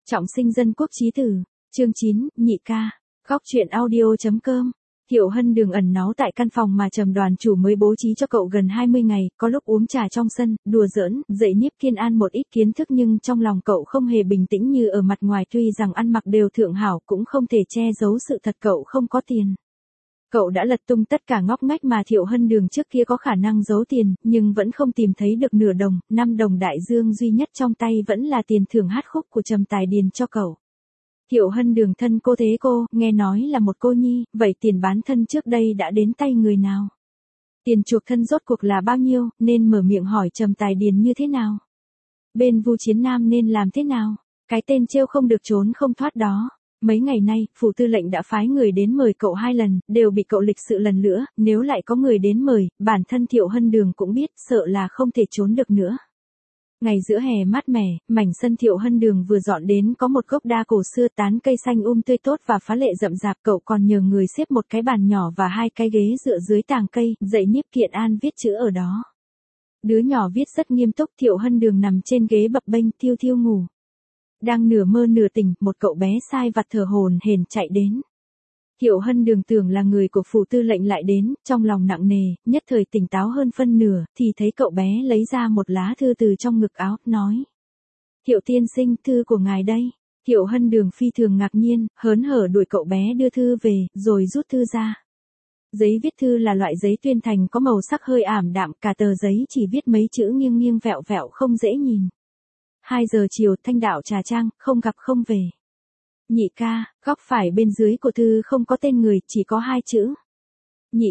Trọng sinh dân quốc chí tử, chương 9, nhị ca, góc truyện audio.com. Thiệu Hân Đường ẩn náu tại căn phòng mà Trầm đoàn chủ mới bố trí cho cậu gần 20 ngày, có lúc uống trà trong sân, đùa giỡn, dạy Nhiếp Kiên An một ít kiến thức, nhưng trong lòng cậu không hề bình tĩnh như ở mặt ngoài. Tuy rằng ăn mặc đều thượng hảo, cũng không thể che giấu sự thật cậu không có tiền. Cậu đã lật tung tất cả ngóc ngách mà Thiệu Hân Đường trước kia có khả năng giấu tiền, nhưng vẫn không tìm thấy được nửa đồng. 5 đồng đại dương duy nhất trong tay vẫn là tiền thưởng hát khúc của Trầm Tài Điền cho cậu. Thiệu Hân Đường thân cô thế cô, nghe nói là một cô nhi, vậy tiền bán thân trước đây đã đến tay người nào? Tiền chuộc thân rốt cuộc là bao nhiêu, nên mở miệng hỏi Trầm Tài Điền như thế nào? Bên Vu Chiến Nam nên làm thế nào? Cái tên trêu không được trốn không thoát đó. Mấy ngày nay, phủ tư lệnh đã phái người đến mời cậu 2 lần, đều bị cậu lịch sự lần nữa, nếu lại có người đến mời, bản thân Thiệu Hân Đường cũng biết, sợ là không thể trốn được nữa. Ngày giữa hè mát mẻ, mảnh sân Thiệu Hân Đường vừa dọn đến có một gốc đa cổ xưa, tán cây xanh tươi tốt và phá lệ rậm rạp. Cậu còn nhờ người xếp một cái bàn nhỏ và 2 cái ghế dựa dưới tàng cây, dạy Nhiếp Kiên An viết chữ ở đó. Đứa nhỏ viết rất nghiêm túc. Thiệu Hân Đường nằm trên ghế bập bênh thiêu thiêu ngủ. Đang nửa mơ nửa tỉnh, một cậu bé sai vặt thở hổn hển chạy đến. Thiệu Hân Đường tưởng là người của phủ tư lệnh lại đến, trong lòng nặng nề, nhất thời tỉnh táo hơn phân nửa, thì thấy cậu bé lấy ra một lá thư từ trong ngực áo, nói: Thiệu tiên sinh, thư của ngài đây. Thiệu Hân Đường phi thường ngạc nhiên, hớn hở đuổi cậu bé đưa thư về, rồi rút thư ra. Giấy viết thư là loại giấy tuyên thành có màu sắc hơi ảm đạm, cả tờ giấy chỉ viết mấy chữ nghiêng nghiêng vẹo vẹo không dễ nhìn. 2 giờ chiều, Thanh Đạo Trà Trang, không gặp không về. Nhị ca, góc phải bên dưới của thư không có tên người, chỉ có 2 chữ. Nhị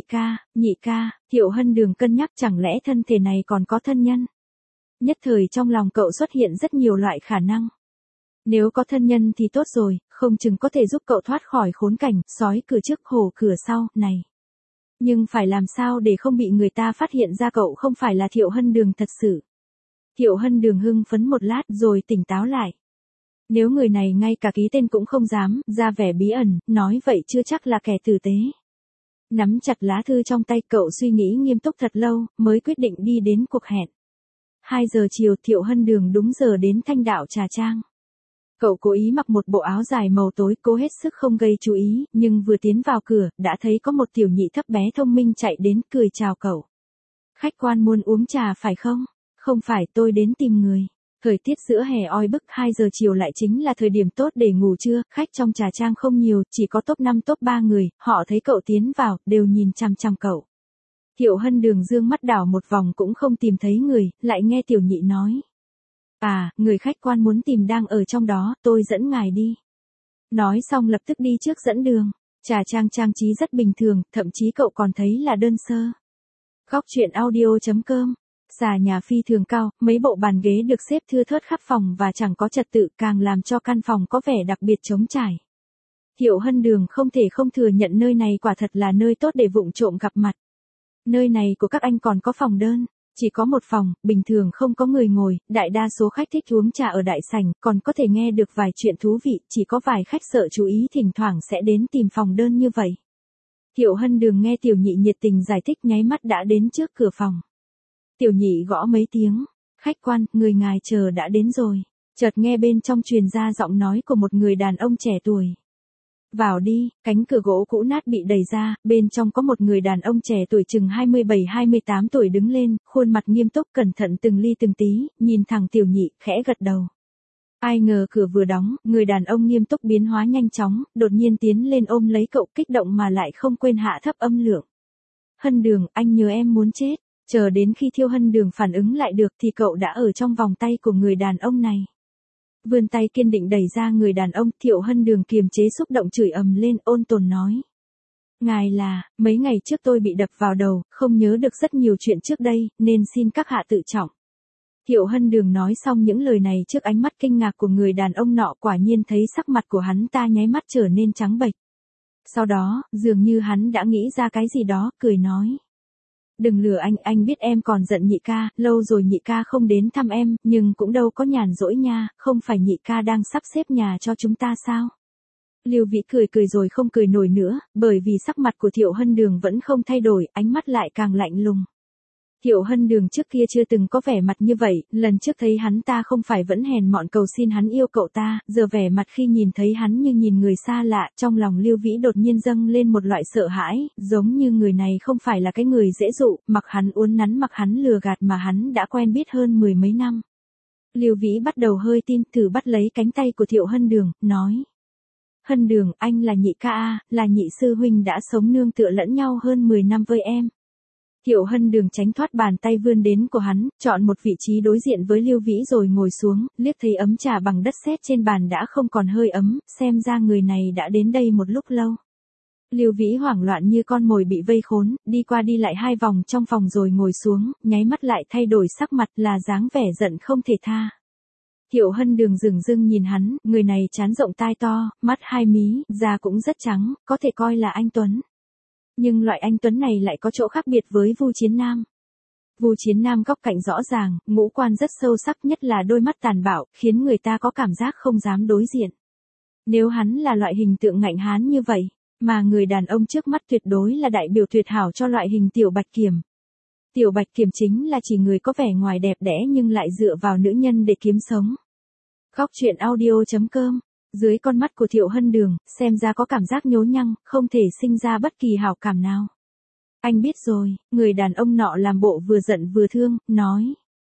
ca, Thiệu Hân Đường cân nhắc chẳng lẽ thân thể này còn có thân nhân. Nhất thời trong lòng cậu xuất hiện rất nhiều loại khả năng. Nếu có thân nhân thì tốt rồi, không chừng có thể giúp cậu thoát khỏi khốn cảnh, sói cửa trước hổ cửa sau, này. Nhưng phải làm sao để không bị người ta phát hiện ra cậu không phải là Thiệu Hân Đường thật sự. Thiệu Hân Đường hưng phấn một lát rồi tỉnh táo lại. Nếu người này ngay cả ký tên cũng không dám, ra vẻ bí ẩn, nói vậy chưa chắc là kẻ tử tế. Nắm chặt lá thư trong tay, cậu suy nghĩ nghiêm túc thật lâu, mới quyết định đi đến cuộc hẹn. 2 giờ chiều, Thiệu Hân Đường đúng giờ đến Thanh Đạo Trà Trang. Cậu cố ý mặc một bộ áo dài màu tối, cố hết sức không gây chú ý, nhưng vừa tiến vào cửa, đã thấy có một tiểu nhị thấp bé thông minh chạy đến, cười chào cậu. Khách quan muốn uống trà phải không? Không phải, tôi đến tìm người. Thời tiết giữa hè oi bức, 2 giờ chiều lại chính là thời điểm tốt để ngủ trưa, khách trong Trà Trang không nhiều, chỉ có top 5 top 3 người, họ thấy cậu tiến vào, đều nhìn chằm chằm cậu. Thiệu Hân Đường dương mắt đảo một vòng cũng không tìm thấy người, lại nghe tiểu nhị nói. À, người khách quan muốn tìm đang ở trong đó, tôi dẫn ngài đi. Nói xong lập tức đi trước dẫn đường. Trà Trang trang trí rất bình thường, thậm chí cậu còn thấy là đơn sơ. Góc truyện audio.com. Xà nhà phi thường cao, mấy bộ bàn ghế được xếp thưa thớt khắp phòng và chẳng có trật tự, càng làm cho căn phòng có vẻ đặc biệt trống trải. Thiệu Hân Đường không thể không thừa nhận nơi này quả thật là nơi tốt để vụng trộm gặp mặt. Nơi này của các anh còn có phòng đơn, chỉ có một phòng, bình thường không có người ngồi, đại đa số khách thích uống trà ở đại sảnh, còn có thể nghe được vài chuyện thú vị, chỉ có vài khách sợ chú ý thỉnh thoảng sẽ đến tìm phòng đơn như vậy. Thiệu Hân Đường nghe tiểu nhị nhiệt tình giải thích, nháy mắt đã đến trước cửa phòng. Tiểu nhị gõ mấy tiếng, khách quan, người ngài chờ đã đến rồi. Chợt nghe bên trong truyền ra giọng nói của một người đàn ông trẻ tuổi. Vào đi, cánh cửa gỗ cũ nát bị đẩy ra, bên trong có một người đàn ông trẻ tuổi chừng 27-28 tuổi đứng lên, khuôn mặt nghiêm túc cẩn thận từng ly từng tí, nhìn thẳng tiểu nhị, khẽ gật đầu. Ai ngờ cửa vừa đóng, người đàn ông nghiêm túc biến hóa nhanh chóng, đột nhiên tiến lên ôm lấy cậu, kích động mà lại không quên hạ thấp âm lượng. Hân Đường, anh nhớ em muốn chết. Chờ đến khi Thiệu Hân Đường phản ứng lại được thì cậu đã ở trong vòng tay của người đàn ông này. Vươn tay kiên định đẩy ra người đàn ông, Thiệu Hân Đường kiềm chế xúc động chửi ầm lên, ôn tồn nói. Ngài là, mấy ngày trước tôi bị đập vào đầu, không nhớ được rất nhiều chuyện trước đây, nên xin các hạ tự trọng. Thiệu Hân Đường nói xong những lời này trước ánh mắt kinh ngạc của người đàn ông nọ, quả nhiên thấy sắc mặt của hắn ta nháy mắt trở nên trắng bệch. Sau đó, dường như hắn đã nghĩ ra cái gì đó, cười nói. Đừng lừa anh biết em còn giận nhị ca, lâu rồi nhị ca không đến thăm em, nhưng cũng đâu có nhàn rỗi nha, không phải nhị ca đang sắp xếp nhà cho chúng ta sao? Lưu Vĩ cười rồi không cười nổi nữa, bởi vì sắc mặt của Thiệu Hân Đường vẫn không thay đổi, ánh mắt lại càng lạnh lùng. Thiệu Hân Đường trước kia chưa từng có vẻ mặt như vậy, lần trước thấy hắn ta không phải vẫn hèn mọn cầu xin hắn yêu cậu ta, giờ vẻ mặt khi nhìn thấy hắn như nhìn người xa lạ, trong lòng Lưu Vĩ đột nhiên dâng lên một loại sợ hãi, giống như người này không phải là cái người dễ dụ, mặc hắn uốn nắn mặc hắn lừa gạt mà hắn đã quen biết hơn mười mấy năm. Lưu Vĩ bắt đầu hơi tin, thử bắt lấy cánh tay của Thiệu Hân Đường, nói. Hân Đường, anh là nhị ca a, là nhị sư huynh đã sống nương tựa lẫn nhau hơn 10 năm với em. Thiệu Hân Đường tránh thoát bàn tay vươn đến của hắn, chọn một vị trí đối diện với Lưu Vĩ rồi ngồi xuống, liếc thấy ấm trà bằng đất sét trên bàn đã không còn hơi ấm, xem ra người này đã đến đây một lúc lâu. Lưu Vĩ hoảng loạn như con mồi bị vây khốn, đi qua đi lại 2 vòng trong phòng rồi ngồi xuống, nháy mắt lại thay đổi sắc mặt là dáng vẻ giận không thể tha. Thiệu Hân Đường dửng dưng nhìn hắn, người này trán rộng tai to, mắt 2 mí, da cũng rất trắng, có thể coi là anh Tuấn. Nhưng loại anh Tuấn này lại có chỗ khác biệt với Vu Chiến Nam. Vu Chiến Nam góc cạnh rõ ràng, ngũ quan rất sâu sắc, nhất là đôi mắt tàn bạo, khiến người ta có cảm giác không dám đối diện. Nếu hắn là loại hình tượng ngạnh hán như vậy, mà người đàn ông trước mắt tuyệt đối là đại biểu tuyệt hảo cho loại hình Tiểu Bạch Kiểm. Tiểu Bạch Kiểm chính là chỉ người có vẻ ngoài đẹp đẽ nhưng lại dựa vào nữ nhân để kiếm sống. Góc truyện audio.com. Dưới con mắt của Thiệu Hân Đường, xem ra có cảm giác nhố nhăng, không thể sinh ra bất kỳ hảo cảm nào. Anh biết rồi, người đàn ông nọ làm bộ vừa giận vừa thương, nói.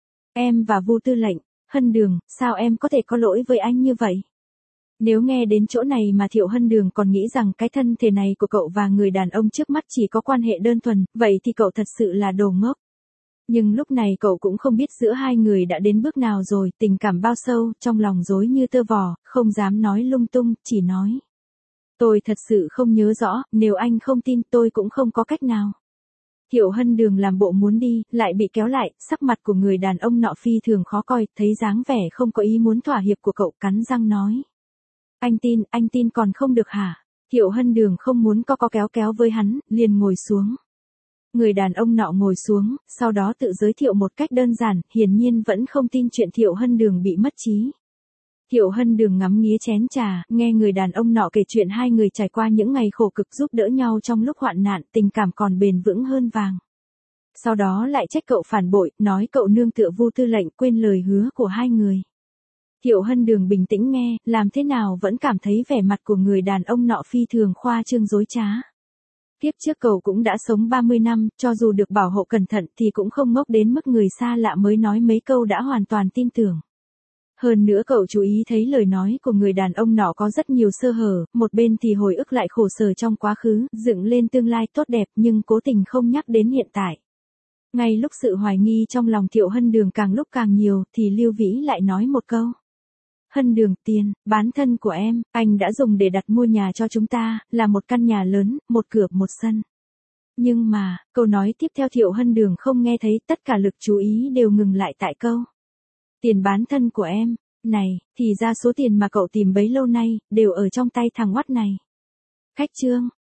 Em và Vu Tư lệnh, Hân Đường, sao em có thể có lỗi với anh như vậy? Nếu nghe đến chỗ này mà Thiệu Hân Đường còn nghĩ rằng cái thân thể này của cậu và người đàn ông trước mắt chỉ có quan hệ đơn thuần, vậy thì cậu thật sự là đồ ngốc. Nhưng lúc này cậu cũng không biết giữa hai người đã đến bước nào rồi, tình cảm bao sâu, trong lòng rối như tơ vò, không dám nói lung tung, chỉ nói. Tôi thật sự không nhớ rõ, nếu anh không tin tôi cũng không có cách nào. Thiệu Hân Đường làm bộ muốn đi, lại bị kéo lại, sắc mặt của người đàn ông nọ phi thường khó coi, thấy dáng vẻ không có ý muốn thỏa hiệp của cậu, cắn răng nói. Anh tin còn không được hả? Thiệu Hân Đường không muốn có kéo với hắn, liền ngồi xuống. Người đàn ông nọ ngồi xuống, sau đó tự giới thiệu một cách đơn giản, hiển nhiên vẫn không tin chuyện Thiệu Hân Đường bị mất trí. Thiệu Hân Đường ngắm nghía chén trà, nghe người đàn ông nọ kể chuyện hai người trải qua những ngày khổ cực giúp đỡ nhau trong lúc hoạn nạn, tình cảm còn bền vững hơn vàng. Sau đó lại trách cậu phản bội, nói cậu nương tựa Vu Tư lệnh, quên lời hứa của hai người. Thiệu Hân Đường bình tĩnh nghe, làm thế nào vẫn cảm thấy vẻ mặt của người đàn ông nọ phi thường khoa trương dối trá. Kiếp trước cậu cũng đã sống 30 năm, cho dù được bảo hộ cẩn thận thì cũng không ngốc đến mức người xa lạ mới nói mấy câu đã hoàn toàn tin tưởng. Hơn nữa cậu chú ý thấy lời nói của người đàn ông nọ có rất nhiều sơ hở, một bên thì hồi ức lại khổ sở trong quá khứ, dựng lên tương lai tốt đẹp nhưng cố tình không nhắc đến hiện tại. Ngay lúc sự hoài nghi trong lòng Thiệu Hân Đường càng lúc càng nhiều thì Lưu Vĩ lại nói một câu. Hân Đường, tiền, bán thân của em, anh đã dùng để đặt mua nhà cho chúng ta, là một căn nhà lớn, một cửa, một sân. Nhưng mà, câu nói tiếp theo Thiệu Hân Đường không nghe thấy, tất cả lực chú ý đều ngừng lại tại câu. Tiền bán thân của em, này, thì ra số tiền mà cậu tìm bấy lâu nay, đều ở trong tay thằng oắt này. Khách trương,